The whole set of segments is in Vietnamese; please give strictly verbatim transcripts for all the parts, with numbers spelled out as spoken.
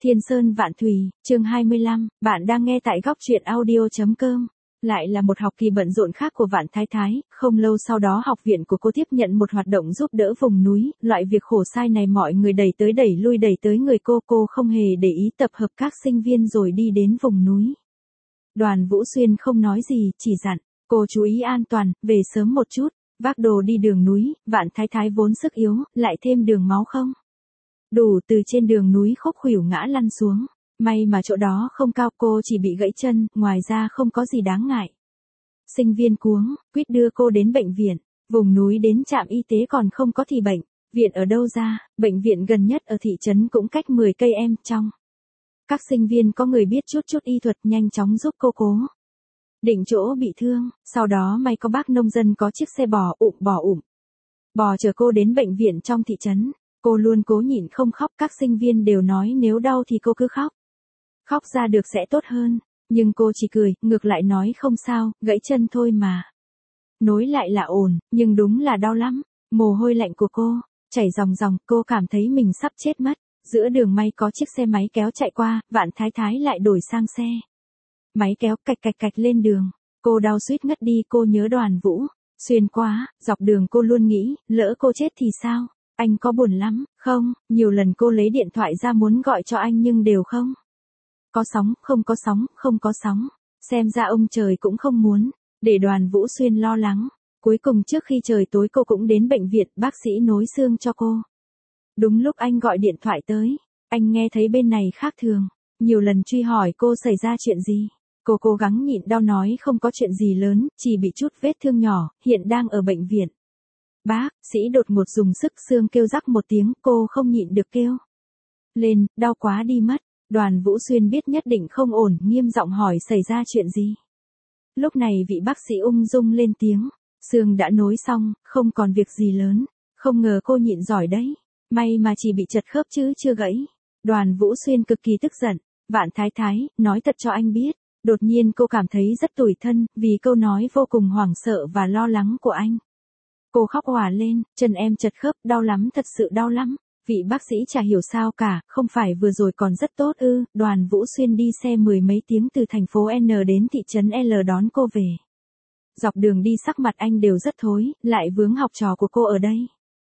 Thiên Sơn Vạn Thủy, chương hai mươi lăm, bạn đang nghe tại góc truyện audio.com. Lại là một học kỳ bận rộn khác của Vạn Thái Thái, không lâu sau đó học viện của cô tiếp nhận một hoạt động giúp đỡ vùng núi, loại việc khổ sai này mọi người đẩy tới đẩy lui đẩy tới người cô, cô không hề để ý tập hợp các sinh viên rồi đi đến vùng núi. Đoàn Vũ Xuyên không nói gì, chỉ dặn, cô chú ý an toàn, về sớm một chút, vác đồ đi đường núi, Vạn Thái Thái vốn sức yếu, lại thêm đường máu không đủ từ trên đường núi khúc khuỷu ngã lăn xuống. May mà chỗ đó không cao, cô chỉ bị gãy chân, ngoài ra không có gì đáng ngại. Sinh viên cuống, quýt đưa cô đến bệnh viện, vùng núi đến trạm y tế còn không có thì bệnh viện ở đâu ra, bệnh viện gần nhất ở thị trấn cũng cách mười cây em trong. Các sinh viên có người biết chút chút y thuật nhanh chóng giúp cô cố định chỗ bị thương, sau đó may có bác nông dân có chiếc xe bò ụm bò ụm bò chở cô đến bệnh viện trong thị trấn. Cô luôn cố nhịn không khóc, các sinh viên đều nói nếu đau thì cô cứ khóc. Khóc ra được sẽ tốt hơn, nhưng cô chỉ cười, ngược lại nói không sao, gãy chân thôi mà. Nối lại là ổn, nhưng đúng là đau lắm. Mồ hôi lạnh của cô chảy ròng ròng, cô cảm thấy mình sắp chết mất. Giữa đường may có chiếc xe máy kéo chạy qua, Vạn Thái Thái lại đổi sang xe máy kéo cạch cạch cạch lên đường. Cô đau suýt ngất đi, cô nhớ Đoàn Vũ Xuyên quá, dọc đường cô luôn nghĩ, lỡ cô chết thì sao? Anh có buồn lắm, không? Nhiều lần cô lấy điện thoại ra muốn gọi cho anh nhưng đều không có sóng, không có sóng, không có sóng. Xem ra ông trời cũng không muốn để Đoàn Vũ Xuyên lo lắng. Cuối cùng trước khi trời tối cô cũng đến bệnh viện, bác sĩ nối xương cho cô. Đúng lúc anh gọi điện thoại tới, anh nghe thấy bên này khác thường, nhiều lần truy hỏi cô xảy ra chuyện gì. Cô cố gắng nhịn đau nói không có chuyện gì lớn, chỉ bị chút vết thương nhỏ, hiện đang ở bệnh viện. Bác sĩ đột ngột dùng sức, xương kêu rắc một tiếng, cô không nhịn được kêu lên, đau quá đi mất. Đoàn Vũ Xuyên biết nhất định không ổn, nghiêm giọng hỏi xảy ra chuyện gì. Lúc này vị bác sĩ ung dung lên tiếng, xương đã nối xong, không còn việc gì lớn. Không ngờ cô nhịn giỏi đấy, may mà chỉ bị chật khớp chứ chưa gãy. Đoàn Vũ Xuyên cực kỳ tức giận, Vạn Thái Thái, nói thật cho anh biết. Đột nhiên cô cảm thấy rất tủi thân, vì câu nói vô cùng hoảng sợ và lo lắng của anh. Cô khóc òa lên, chân em chật khớp, đau lắm, thật sự đau lắm. Vị bác sĩ chả hiểu sao cả, không phải vừa rồi còn rất tốt ư? Đoàn Vũ Xuyên đi xe mười mấy tiếng từ thành phố N đến thị trấn L đón cô về. Dọc đường đi sắc mặt anh đều rất thối, lại vướng học trò của cô ở đây,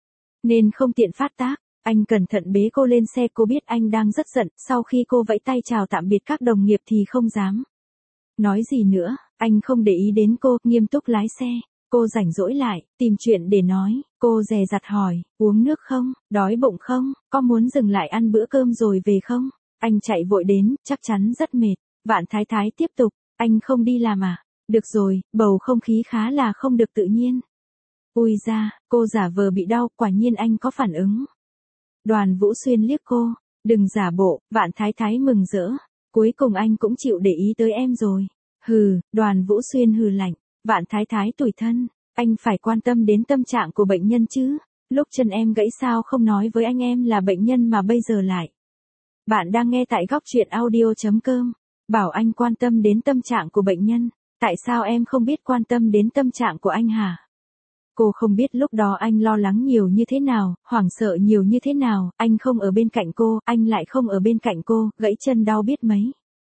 nên không tiện phát tác. Anh cẩn thận bế cô lên xe, cô biết anh đang rất giận, sau khi cô vẫy tay chào tạm biệt các đồng nghiệp thì không dám nói gì nữa. Anh không để ý đến cô, nghiêm túc lái xe. Cô rảnh rỗi lại, tìm chuyện để nói. Cô dè dặt hỏi, uống nước không, đói bụng không, có muốn dừng lại ăn bữa cơm rồi về không? Anh chạy vội đến, chắc chắn rất mệt. Vạn Thái Thái tiếp tục, anh không đi làm à? Được rồi, bầu không khí khá là không được tự nhiên. Ui da, cô giả vờ bị đau, quả nhiên anh có phản ứng. Đoàn Vũ Xuyên liếc cô, đừng giả bộ. Vạn Thái Thái mừng rỡ, cuối cùng anh cũng chịu để ý tới em rồi. Hừ, Đoàn Vũ Xuyên hừ lạnh. Vạn Thái Thái tủi thân, anh phải quan tâm đến tâm trạng của bệnh nhân chứ. Lúc chân em gãy sao không nói với anh em là bệnh nhân mà bây giờ lại. Bạn đang nghe tại góc truyện audio.com. Bảo anh quan tâm đến tâm trạng của bệnh nhân, tại sao em không biết quan tâm đến tâm trạng của anh hả? Cô không biết lúc đó anh lo lắng nhiều như thế nào, hoảng sợ nhiều như thế nào. Anh không ở bên cạnh cô, anh lại không ở bên cạnh cô, gãy chân đau biết mấy.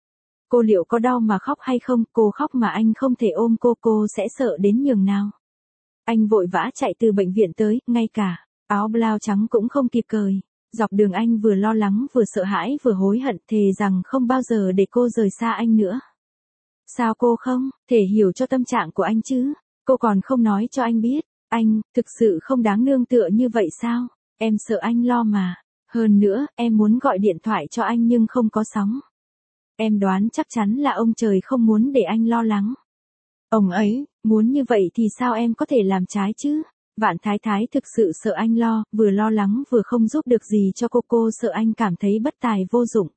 Cô liệu có đau mà khóc hay không? Cô khóc mà anh không thể ôm cô, cô sẽ sợ đến nhường nào. Anh vội vã chạy từ bệnh viện tới, ngay cả áo blau trắng cũng không kịp cởi. Dọc đường anh vừa lo lắng vừa sợ hãi vừa hối hận, thề rằng không bao giờ để cô rời xa anh nữa. Sao cô không thể hiểu cho tâm trạng của anh chứ? Cô còn không nói cho anh biết. Anh thực sự không đáng nương tựa như vậy sao? Em sợ anh lo mà. Hơn nữa, em muốn gọi điện thoại cho anh nhưng không có sóng. Em đoán chắc chắn là ông trời không muốn để anh lo lắng. Ông ấy muốn như vậy thì sao em có thể làm trái chứ? Vạn Thái Thái thực sự sợ anh lo, vừa lo lắng vừa không giúp được gì cho cô. Cô sợ anh cảm thấy bất tài vô dụng.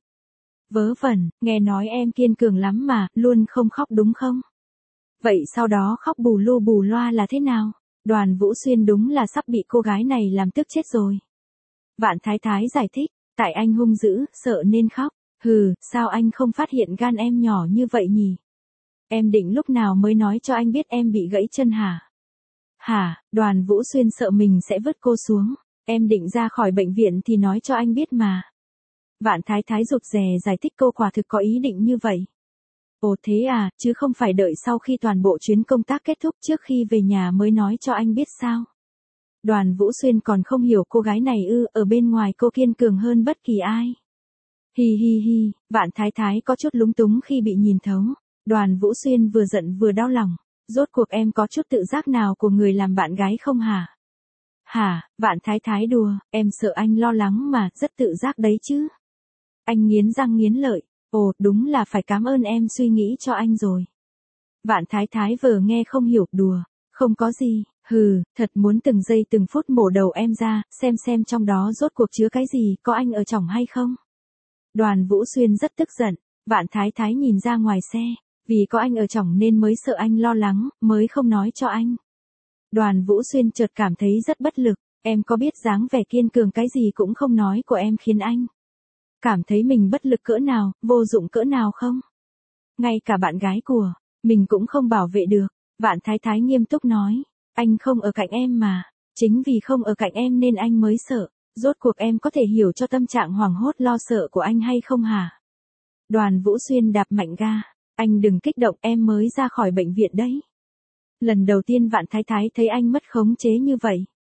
Vớ vẩn, nghe nói em kiên cường lắm mà, luôn không khóc đúng không? Vậy sau đó khóc bù lu bù loa là thế nào? Đoàn Vũ Xuyên đúng là sắp bị cô gái này làm tức chết rồi. Vạn Thái Thái giải thích, tại anh hung dữ, sợ nên khóc. Hừ, sao anh không phát hiện gan em nhỏ như vậy nhỉ? Em định lúc nào mới nói cho anh biết em bị gãy chân hả? Hả? Đoàn Vũ Xuyên sợ mình sẽ vứt cô xuống. Em định ra khỏi bệnh viện thì nói cho anh biết mà. Vạn Thái Thái rụt rè giải thích cô quả thực có ý định như vậy. Ồ thế à, chứ không phải đợi sau khi toàn bộ chuyến công tác kết thúc trước khi về nhà mới nói cho anh biết sao. Đoàn Vũ Xuyên còn không hiểu cô gái này ư, ở bên ngoài cô kiên cường hơn bất kỳ ai. Hi hi hi, Vạn Thái Thái có chút lúng túng khi bị nhìn thấu. Đoàn Vũ Xuyên vừa giận vừa đau lòng. Rốt cuộc em có chút tự giác nào của người làm bạn gái không hả? Hả, Vạn Thái Thái đùa, em sợ anh lo lắng mà, rất tự giác đấy chứ. Anh nghiến răng nghiến lợi, ồ, đúng là phải cảm ơn em suy nghĩ cho anh rồi. Vạn Thái Thái vờ nghe không hiểu, đùa, không có gì, hừ, thật muốn từng giây từng phút mổ đầu em ra, xem xem trong đó rốt cuộc chứa cái gì, có anh ở trong hay không. Đoàn Vũ Xuyên rất tức giận, Vạn Thái Thái nhìn ra ngoài xe, vì có anh ở trong nên mới sợ anh lo lắng, mới không nói cho anh. Đoàn Vũ Xuyên chợt cảm thấy rất bất lực, em có biết dáng vẻ kiên cường cái gì cũng không nói của em khiến anh cảm thấy mình bất lực cỡ nào, vô dụng cỡ nào không? Ngay cả bạn gái của mình cũng không bảo vệ được. Vạn Thái Thái nghiêm túc nói, anh không ở cạnh em mà, chính vì không ở cạnh em nên anh mới sợ. Rốt cuộc em có thể hiểu cho tâm trạng hoảng hốt lo sợ của anh hay không hả? Đoàn Vũ Xuyên đạp mạnh ga, anh đừng kích động, em mới ra khỏi bệnh viện đấy. Lần đầu tiên Vạn Thái Thái thấy anh mất khống chế như vậy.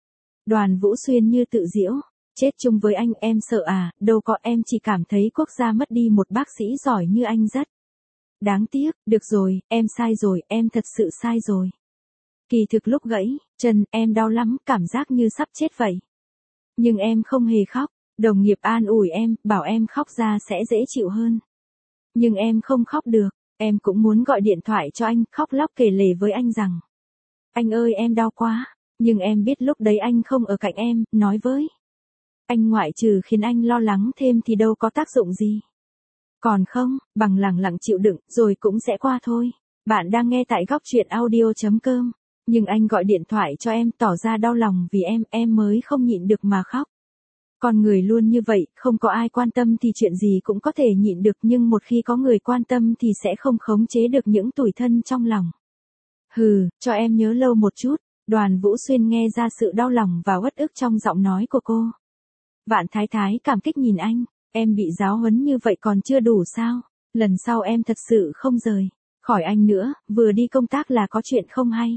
Đoàn Vũ Xuyên như tự giễu, chết chung với anh em sợ à, đâu có, em chỉ cảm thấy quốc gia mất đi một bác sĩ giỏi như anh rất đáng tiếc. Được rồi, em sai rồi, em thật sự sai rồi. Kỳ thực lúc gãy chân, em đau lắm, cảm giác như sắp chết vậy. Nhưng em không hề khóc, đồng nghiệp an ủi em, bảo em khóc ra sẽ dễ chịu hơn. Nhưng em không khóc được, em cũng muốn gọi điện thoại cho anh, khóc lóc kể lể với anh rằng, anh ơi em đau quá, nhưng em biết lúc đấy anh không ở cạnh em, nói với anh ngoại trừ khiến anh lo lắng thêm thì đâu có tác dụng gì. Còn không, bằng lẳng lặng chịu đựng, rồi cũng sẽ qua thôi. Bạn đang nghe tại góc truyện audio chấm com. Nhưng anh gọi điện thoại cho em, tỏ ra đau lòng vì em, em mới không nhịn được mà khóc. Con người luôn như vậy, không có ai quan tâm thì chuyện gì cũng có thể nhịn được, nhưng một khi có người quan tâm thì sẽ không khống chế được những tủi thân trong lòng. Hừ, cho em nhớ lâu một chút. Đoàn Vũ Xuyên nghe ra sự đau lòng và uất ức trong giọng nói của cô. Vạn Thái Thái cảm kích nhìn anh, em bị giáo huấn như vậy còn chưa đủ sao? Lần sau em thật sự không rời khỏi anh nữa, vừa đi công tác là có chuyện không hay.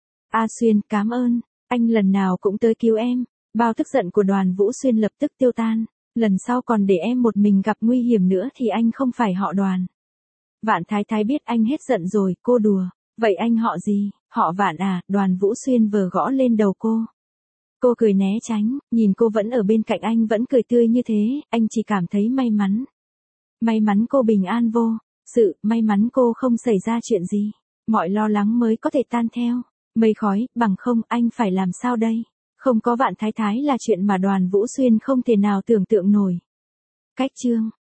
A Xuyên, cảm ơn, anh lần nào cũng tới cứu em. Bao tức giận của Đoàn Vũ Xuyên lập tức tiêu tan, lần sau còn để em một mình gặp nguy hiểm nữa thì anh không phải họ Đoàn. Vạn Thái Thái biết anh hết giận rồi, cô đùa, vậy anh họ gì? Họ Vạn à? Đoàn Vũ Xuyên vừa gõ lên đầu cô. Cô cười né tránh, nhìn cô vẫn ở bên cạnh anh vẫn cười tươi như thế, anh chỉ cảm thấy may mắn. May mắn cô bình an vô sự, may mắn cô không xảy ra chuyện gì, mọi lo lắng mới có thể tan theo mây khói, bằng không anh phải làm sao đây? Không có Vạn Thái Thái là chuyện mà Đoàn Vũ Xuyên không thể nào tưởng tượng nổi. Cách chương